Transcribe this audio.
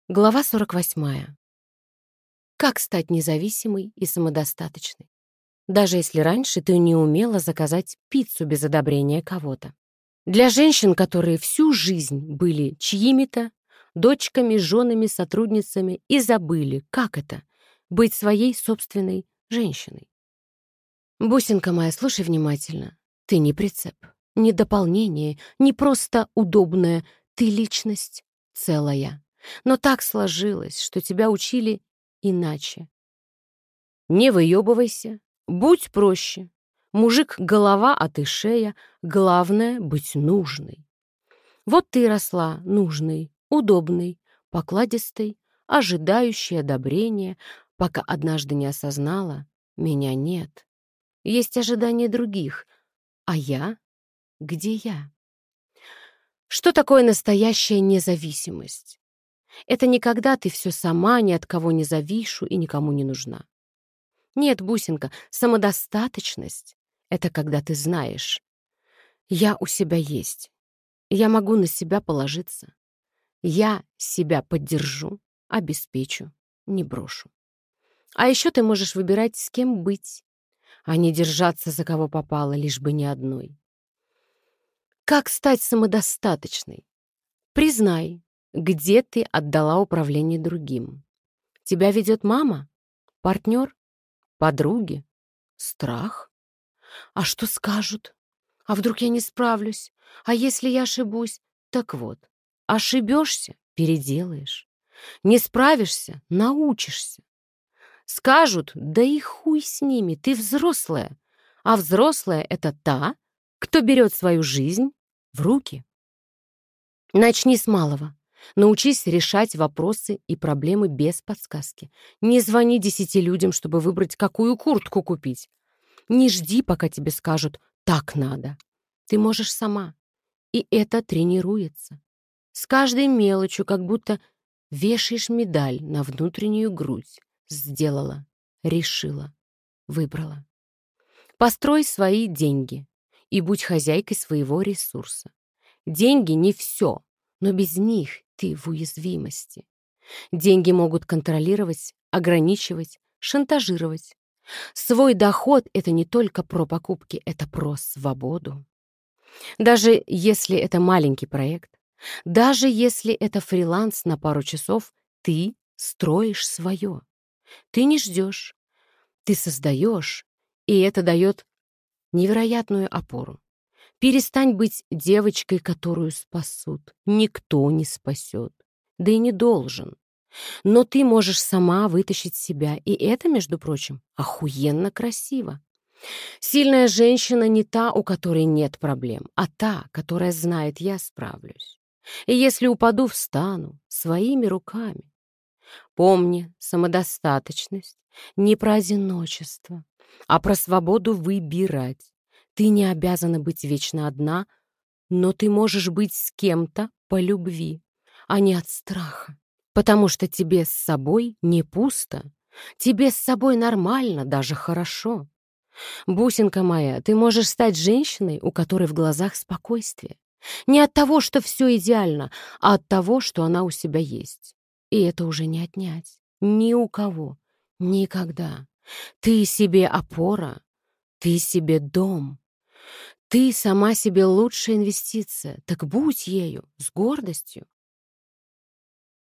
Глава 48. Как стать независимой и самодостаточной, даже если раньше ты не умела заказать пиццу без одобрения кого-то. Для женщин, которые всю жизнь были чьими-то дочками, женами, сотрудницами и забыли, как это — быть своей собственной женщиной. Бусинка моя, слушай внимательно. Ты не прицеп, не дополнение, не просто удобная. Ты личность целая. Но так сложилось, что тебя учили иначе. Не выебывайся, будь проще. Мужик — голова, а ты — шея. Главное — быть нужной. Вот ты и росла нужной, удобной, покладистой, ожидающей одобрения, пока однажды не осознала: меня нет. Есть ожидания других, а я? Где я? Что такое настоящая независимость? Это не когда ты все сама, ни от кого не завишу и никому не нужна. Нет, бусинка, самодостаточность — это когда ты знаешь: я у себя есть, я могу на себя положиться, я себя поддержу, обеспечу, не брошу. А еще ты можешь выбирать, с кем быть, а не держаться за кого попало, лишь бы не одной. Как стать самодостаточной? Признай, где ты отдала управление другим. Тебя ведет мама? Партнер? Подруги? Страх? А что скажут? А вдруг я не справлюсь? А если я ошибусь? Так вот, ошибешься — переделаешь. Не справишься — научишься. Скажут: да и хуй с ними, ты взрослая. А взрослая — это та, кто берет свою жизнь в руки. Начни с малого. Научись решать вопросы и проблемы без подсказки. Не звони 10 людям, чтобы выбрать, какую куртку купить. Не жди, пока тебе скажут: так надо. Ты можешь сама. И это тренируется. С каждой мелочью, как будто вешаешь медаль на внутреннюю грудь. Сделала, решила, выбрала. Построй свои деньги и будь хозяйкой своего ресурса. Деньги не все, но без них ты в уязвимости. Деньги могут контролировать, ограничивать, шантажировать. Свой доход — это не только про покупки, это про свободу. Даже если это маленький проект, даже если это фриланс на пару часов, ты строишь свое. Ты не ждешь, ты создаешь, и это дает невероятную опору. Перестань быть девочкой, которую спасут. Никто не спасет, да и не должен. Но ты можешь сама вытащить себя, и это, между прочим, охуенно красиво. Сильная женщина не та, у которой нет проблем, а та, которая знает: я справлюсь. И если упаду, встану своими руками. Помни, самодостаточность не про одиночество, а про свободу выбирать. Ты не обязана быть вечно одна, но ты можешь быть с кем-то по любви, а не от страха. Потому что тебе с собой не пусто, тебе с собой нормально, даже хорошо. Бусинка моя, ты можешь стать женщиной, у которой в глазах спокойствие. Не от того, что все идеально, а от того, что она у себя есть. И это уже не отнять. Ни у кого. Никогда. Ты себе опора. Ты себе дом. Ты сама себе лучшая инвестиция. Так будь ею с гордостью.